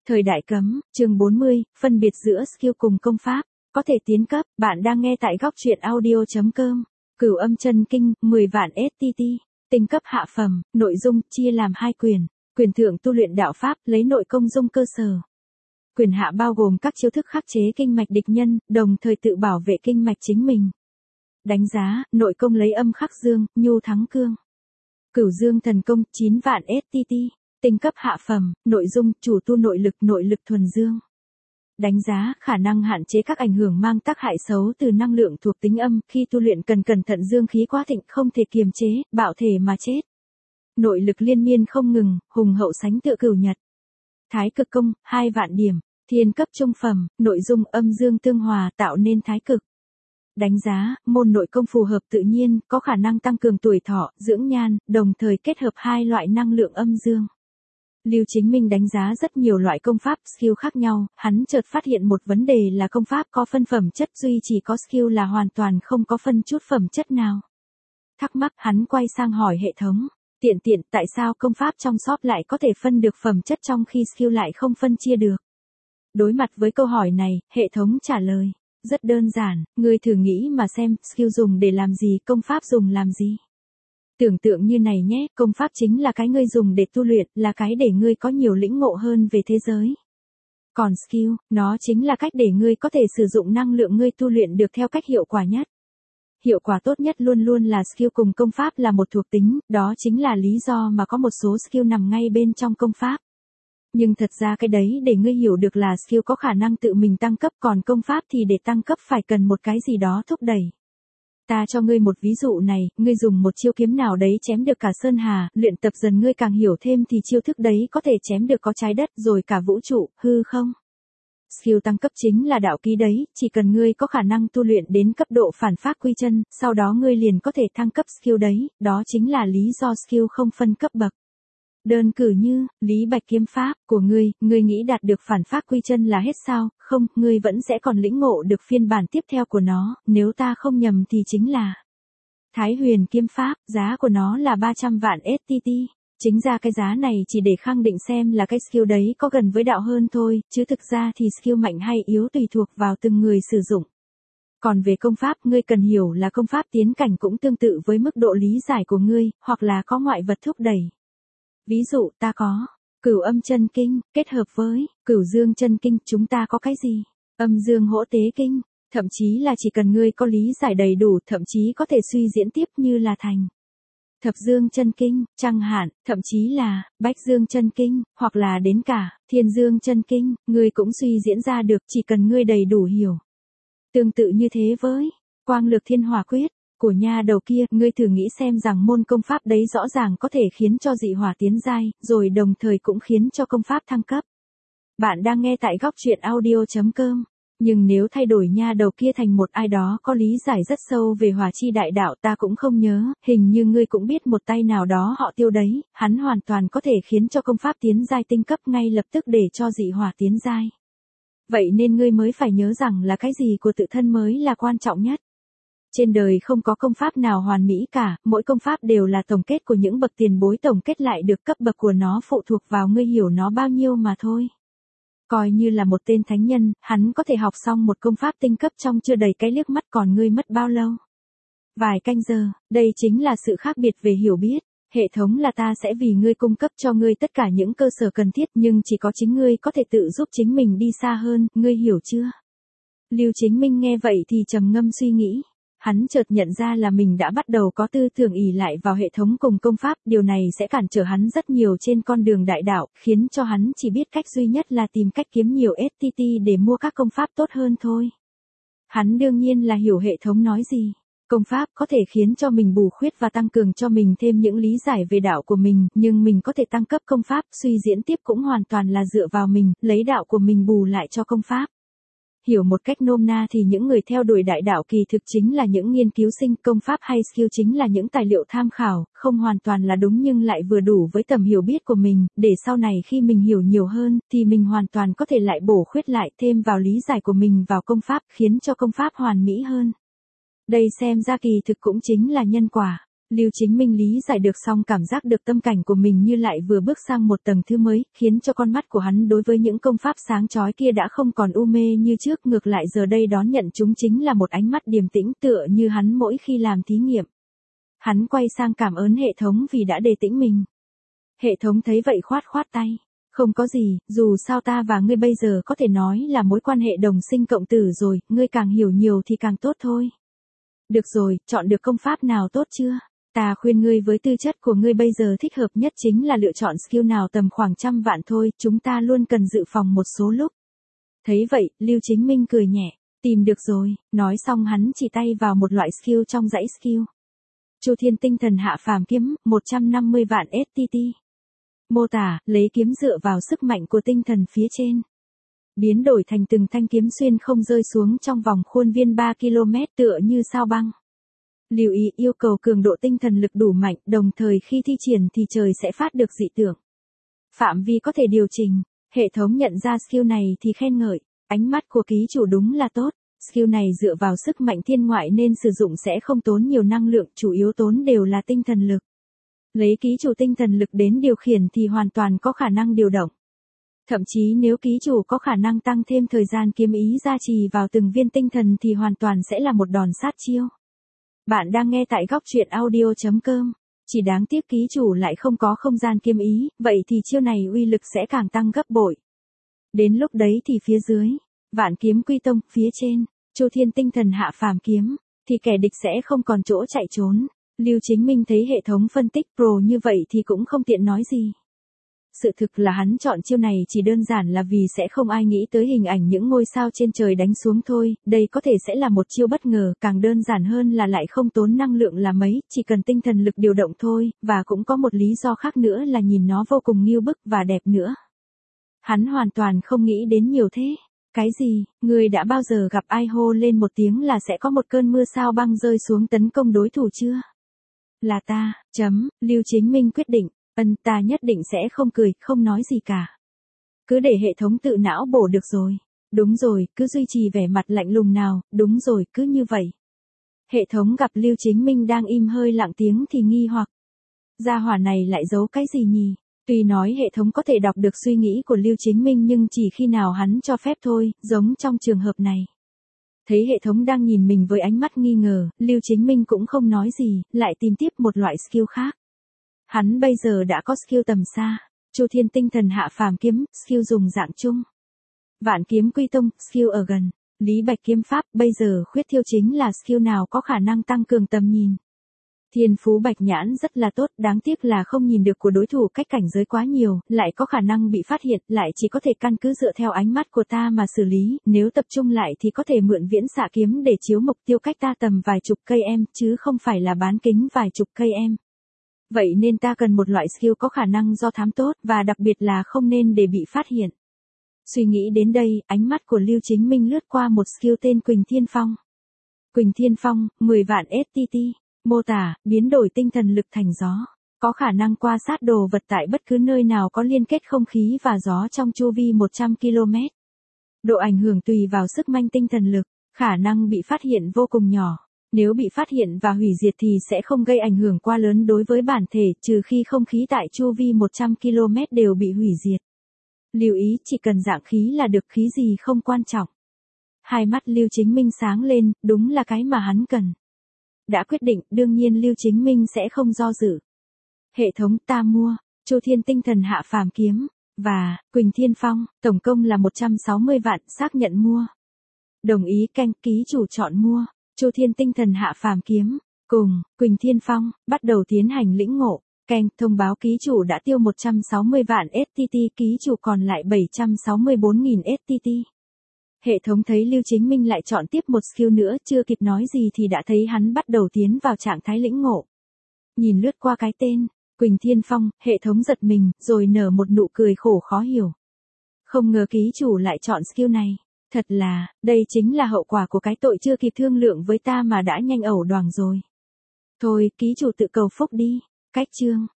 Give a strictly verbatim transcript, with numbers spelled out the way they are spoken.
Thời đại cấm, chương bốn mươi, phân biệt giữa skill cùng công pháp, có thể tiến cấp, bạn đang nghe tại góc truyện audio chấm com. Cửu âm chân kinh, mười vạn ét tê tê, tinh cấp hạ phẩm, nội dung, chia làm hai quyền, quyền thượng tu luyện đạo pháp, lấy nội công dung cơ sở. Quyền hạ bao gồm các chiêu thức khắc chế kinh mạch địch nhân, đồng thời tự bảo vệ kinh mạch chính mình. Đánh giá, nội công lấy âm khắc dương, nhu thắng cương. Cửu dương thần công, chín vạn ét tê tê. Tinh cấp hạ phẩm, nội dung, chủ tu nội lực, nội lực thuần dương. Đánh giá, khả năng hạn chế các ảnh hưởng mang tác hại xấu từ năng lượng thuộc tính âm, khi tu luyện cần cẩn thận dương khí quá thịnh, không thể kiềm chế, bạo thể mà chết. Nội lực liên miên không ngừng, hùng hậu sánh tựa cửu nhật. Thái cực công, hai vạn điểm, thiên cấp trung phẩm, nội dung âm dương tương hòa tạo nên thái cực. Đánh giá, môn nội công phù hợp tự nhiên, có khả năng tăng cường tuổi thọ, dưỡng nhan, đồng thời kết hợp hai loại năng lượng âm dương. Lưu Chính Minh đánh giá rất nhiều loại công pháp skill khác nhau, hắn chợt phát hiện một vấn đề là công pháp có phân phẩm chất duy chỉ có skill là hoàn toàn không có phân chút phẩm chất nào. Thắc mắc, hắn quay sang hỏi hệ thống, tiện tiện tại sao công pháp trong shop lại có thể phân được phẩm chất trong khi skill lại không phân chia được. Đối mặt với câu hỏi này, hệ thống trả lời, rất đơn giản, ngươi thử nghĩ mà xem, skill dùng để làm gì, công pháp dùng làm gì. Tưởng tượng như này nhé, công pháp chính là cái ngươi dùng để tu luyện, là cái để ngươi có nhiều lĩnh ngộ hơn về thế giới. Còn skill, nó chính là cách để ngươi có thể sử dụng năng lượng ngươi tu luyện được theo cách hiệu quả nhất. Hiệu quả tốt nhất luôn luôn là skill cùng công pháp là một thuộc tính, đó chính là lý do mà có một số skill nằm ngay bên trong công pháp. Nhưng thật ra cái đấy để ngươi hiểu được là skill có khả năng tự mình tăng cấp, còn công pháp thì để tăng cấp phải cần một cái gì đó thúc đẩy. Ta cho ngươi một ví dụ này, ngươi dùng một chiêu kiếm nào đấy chém được cả sơn hà, luyện tập dần ngươi càng hiểu thêm thì chiêu thức đấy có thể chém được có trái đất rồi cả vũ trụ, hư không? Skill tăng cấp chính là đạo ký đấy, chỉ cần ngươi có khả năng tu luyện đến cấp độ phản phát quy chân, sau đó ngươi liền có thể thăng cấp skill đấy, đó chính là lý do skill không phân cấp bậc. Đơn cử như, Lý Bạch kiếm pháp của ngươi, ngươi nghĩ đạt được phản phát quy chân là hết sao? Không, ngươi vẫn sẽ còn lĩnh ngộ được phiên bản tiếp theo của nó, nếu ta không nhầm thì chính là Thái Huyền kiếm pháp, giá của nó là ba trăm vạn ét tê tê. Chính ra cái giá này chỉ để khẳng định xem là cái skill đấy có gần với đạo hơn thôi, chứ thực ra thì skill mạnh hay yếu tùy thuộc vào từng người sử dụng. Còn về công pháp, ngươi cần hiểu là công pháp tiến cảnh cũng tương tự với mức độ lý giải của ngươi, hoặc là có ngoại vật thúc đẩy. Ví dụ, ta có Cửu âm chân kinh, kết hợp với Cửu dương chân kinh, chúng ta có cái gì? Âm dương hỗ tế kinh, thậm chí là chỉ cần ngươi có lý giải đầy đủ, thậm chí có thể suy diễn tiếp như là thành Thập dương chân kinh, chẳng hạn, thậm chí là Bách dương chân kinh, hoặc là đến cả Thiên dương chân kinh, ngươi cũng suy diễn ra được, chỉ cần ngươi đầy đủ hiểu. Tương tự như thế với Quang Lược Thiên Hỏa Quyết của nha đầu kia, ngươi thử nghĩ xem rằng môn công pháp đấy rõ ràng có thể khiến cho dị hỏa tiến giai, rồi đồng thời cũng khiến cho công pháp thăng cấp. Bạn đang nghe tại góc truyện audio chấm com. Nhưng nếu thay đổi nha đầu kia thành một ai đó có lý giải rất sâu về hỏa chi đại đạo, ta cũng không nhớ, hình như ngươi cũng biết một tay nào đó họ Tiêu đấy, hắn hoàn toàn có thể khiến cho công pháp tiến giai tinh cấp ngay lập tức để cho dị hỏa tiến giai. Vậy nên ngươi mới phải nhớ rằng là cái gì của tự thân mới là quan trọng nhất. Trên đời không có công pháp nào hoàn mỹ cả, mỗi công pháp đều là tổng kết của những bậc tiền bối tổng kết lại được, cấp bậc của nó phụ thuộc vào ngươi hiểu nó bao nhiêu mà thôi. Coi như là một tên thánh nhân, hắn có thể học xong một công pháp tinh cấp trong chưa đầy cái liếc mắt, còn ngươi mất bao lâu? Vài canh giờ, đây chính là sự khác biệt về hiểu biết. Hệ thống là ta sẽ vì ngươi cung cấp cho ngươi tất cả những cơ sở cần thiết, nhưng chỉ có chính ngươi có thể tự giúp chính mình đi xa hơn, ngươi hiểu chưa? Lưu Chính Minh nghe vậy thì trầm ngâm suy nghĩ. Hắn chợt nhận ra là mình đã bắt đầu có tư tưởng ỷ lại vào hệ thống cùng công pháp, điều này sẽ cản trở hắn rất nhiều trên con đường đại đạo, khiến cho hắn chỉ biết cách duy nhất là tìm cách kiếm nhiều ét tê tê để mua các công pháp tốt hơn thôi. Hắn đương nhiên là hiểu hệ thống nói gì. Công pháp có thể khiến cho mình bù khuyết và tăng cường cho mình thêm những lý giải về đạo của mình, nhưng mình có thể tăng cấp công pháp, suy diễn tiếp cũng hoàn toàn là dựa vào mình, lấy đạo của mình bù lại cho công pháp. Hiểu một cách nôm na thì những người theo đuổi đại đạo kỳ thực chính là những nghiên cứu sinh, công pháp hay skill chính là những tài liệu tham khảo, không hoàn toàn là đúng nhưng lại vừa đủ với tầm hiểu biết của mình, để sau này khi mình hiểu nhiều hơn, thì mình hoàn toàn có thể lại bổ khuyết lại thêm vào lý giải của mình vào công pháp, khiến cho công pháp hoàn mỹ hơn. Đây xem ra kỳ thực cũng chính là nhân quả. Lưu Chính Minh lý giải được xong cảm giác được tâm cảnh của mình như lại vừa bước sang một tầng thứ mới, khiến cho con mắt của hắn đối với những công pháp sáng chói kia đã không còn u mê như trước, ngược lại giờ đây đón nhận chúng chính là một ánh mắt điềm tĩnh tựa như hắn mỗi khi làm thí nghiệm. Hắn quay sang cảm ơn hệ thống vì đã đề tĩnh mình. Hệ thống thấy vậy khoát khoát tay. Không có gì, dù sao ta và ngươi bây giờ có thể nói là mối quan hệ đồng sinh cộng tử rồi, ngươi càng hiểu nhiều thì càng tốt thôi. Được rồi, chọn được công pháp nào tốt chưa? Ta khuyên ngươi với tư chất của ngươi bây giờ thích hợp nhất chính là lựa chọn skill nào tầm khoảng trăm vạn thôi, chúng ta luôn cần dự phòng một số lúc. Thấy vậy, Lưu Chính Minh cười nhẹ, tìm được rồi, nói xong hắn chỉ tay vào một loại skill trong dãy skill. Chu Thiên Tinh Thần Hạ Phàm Kiếm, một trăm năm mươi vạn ét tê tê. Mô tả, lấy kiếm dựa vào sức mạnh của tinh thần phía trên. Biến đổi thành từng thanh kiếm xuyên không rơi xuống trong vòng khuôn viên ba ki lô mét tựa như sao băng. Lưu ý yêu cầu cường độ tinh thần lực đủ mạnh, đồng thời khi thi triển thì trời sẽ phát được dị tượng. Phạm vi có thể điều chỉnh, hệ thống nhận ra skill này thì khen ngợi, ánh mắt của ký chủ đúng là tốt, skill này dựa vào sức mạnh thiên ngoại nên sử dụng sẽ không tốn nhiều năng lượng, chủ yếu tốn đều là tinh thần lực. Lấy ký chủ tinh thần lực đến điều khiển thì hoàn toàn có khả năng điều động. Thậm chí nếu ký chủ có khả năng tăng thêm thời gian kiếm ý gia trì vào từng viên tinh thần thì hoàn toàn sẽ là một đòn sát chiêu. Bạn đang nghe tại góc truyện audio chấm com, chỉ đáng tiếc ký chủ lại không có không gian kiếm ý, vậy thì chiêu này uy lực sẽ càng tăng gấp bội. Đến lúc đấy thì phía dưới, Vạn Kiếm Quy Tông, phía trên, Chu Thiên Tinh Thần Hạ Phàm Kiếm, thì kẻ địch sẽ không còn chỗ chạy trốn. Lưu Chính Minh thấy hệ thống phân tích pro như vậy thì cũng không tiện nói gì. Sự thực là hắn chọn chiêu này chỉ đơn giản là vì sẽ không ai nghĩ tới hình ảnh những ngôi sao trên trời đánh xuống thôi, đây có thể sẽ là một chiêu bất ngờ, càng đơn giản hơn là lại không tốn năng lượng là mấy, chỉ cần tinh thần lực điều động thôi, và cũng có một lý do khác nữa là nhìn nó vô cùng nghiêu bức và đẹp nữa. Hắn hoàn toàn không nghĩ đến nhiều thế. Cái gì, người đã bao giờ gặp ai hô lên một tiếng là sẽ có một cơn mưa sao băng rơi xuống tấn công đối thủ chưa? Là ta, chấm, Lưu Chính Minh quyết định, ân ta nhất định sẽ không cười, không nói gì cả. Cứ để hệ thống tự não bổ được rồi. Đúng rồi, cứ duy trì vẻ mặt lạnh lùng nào, đúng rồi, cứ như vậy. Hệ thống gặp Lưu Chính Minh đang im hơi lặng tiếng thì nghi hoặc. Gia hỏa này lại giấu cái gì nhỉ? Tuy nói hệ thống có thể đọc được suy nghĩ của Lưu Chính Minh nhưng chỉ khi nào hắn cho phép thôi, giống trong trường hợp này. Thấy hệ thống đang nhìn mình với ánh mắt nghi ngờ, Lưu Chính Minh cũng không nói gì, lại tìm tiếp một loại skill khác. Hắn bây giờ đã có skill tầm xa, Chu Thiên Tinh Thần Hạ Phàm Kiếm, skill dùng dạng chung. Vạn Kiếm Quy Tông, skill ở gần. Lý Bạch Kiếm Pháp, bây giờ khuyết thiêu chính là skill nào có khả năng tăng cường tầm nhìn. Thiên phú Bạch Nhãn rất là tốt, đáng tiếc là không nhìn được của đối thủ cách cảnh giới quá nhiều, lại có khả năng bị phát hiện, lại chỉ có thể căn cứ dựa theo ánh mắt của ta mà xử lý, nếu tập trung lại thì có thể mượn viễn xạ kiếm để chiếu mục tiêu cách ta tầm vài chục cây em, chứ không phải là bán kính vài chục cây em. Vậy nên ta cần một loại skill có khả năng do thám tốt, và đặc biệt là không nên để bị phát hiện. Suy nghĩ đến đây, ánh mắt của Lưu Chính Minh lướt qua một skill tên Quỳnh Thiên Phong. Quỳnh Thiên Phong, mười vạn ét tê tê. Mô tả, biến đổi tinh thần lực thành gió. Có khả năng qua sát đồ vật tại bất cứ nơi nào có liên kết không khí và gió trong chu vi một trăm ki lô mét. Độ ảnh hưởng tùy vào sức mạnh tinh thần lực, khả năng bị phát hiện vô cùng nhỏ. Nếu bị phát hiện và hủy diệt thì sẽ không gây ảnh hưởng quá lớn đối với bản thể, trừ khi không khí tại chu vi một trăm ki lô mét đều bị hủy diệt. Lưu ý, chỉ cần dạng khí là được, khí gì không quan trọng. Hai mắt Lưu Chính Minh sáng lên, đúng là cái mà hắn cần. Đã quyết định, đương nhiên Lưu Chính Minh sẽ không do dự. Hệ thống ta mua, Chu Thiên Tinh Thần Hạ Phàm Kiếm, và Quỳnh Thiên Phong, tổng công là một trăm sáu mươi vạn, xác nhận mua. Đồng ý, canh, ký chủ chọn mua, Chu Thiên Tinh Thần Hạ Phàm Kiếm, cùng, Quỳnh Thiên Phong, bắt đầu tiến hành lĩnh ngộ, canh, thông báo ký chủ đã tiêu một trăm sáu mươi vạn ét tê tê, ký chủ còn lại bảy trăm sáu mươi bốn nghìn ét tê tê. Hệ thống thấy Lưu Chính Minh lại chọn tiếp một skill nữa, chưa kịp nói gì thì đã thấy hắn bắt đầu tiến vào trạng thái lĩnh ngộ. Nhìn lướt qua cái tên, Quỳnh Thiên Phong, hệ thống giật mình, rồi nở một nụ cười khổ khó hiểu. Không ngờ ký chủ lại chọn skill này. Thật là, đây chính là hậu quả của cái tội chưa kịp thương lượng với ta mà đã nhanh ẩu đoàng rồi. Thôi, ký chủ tự cầu phúc đi. Cách chương.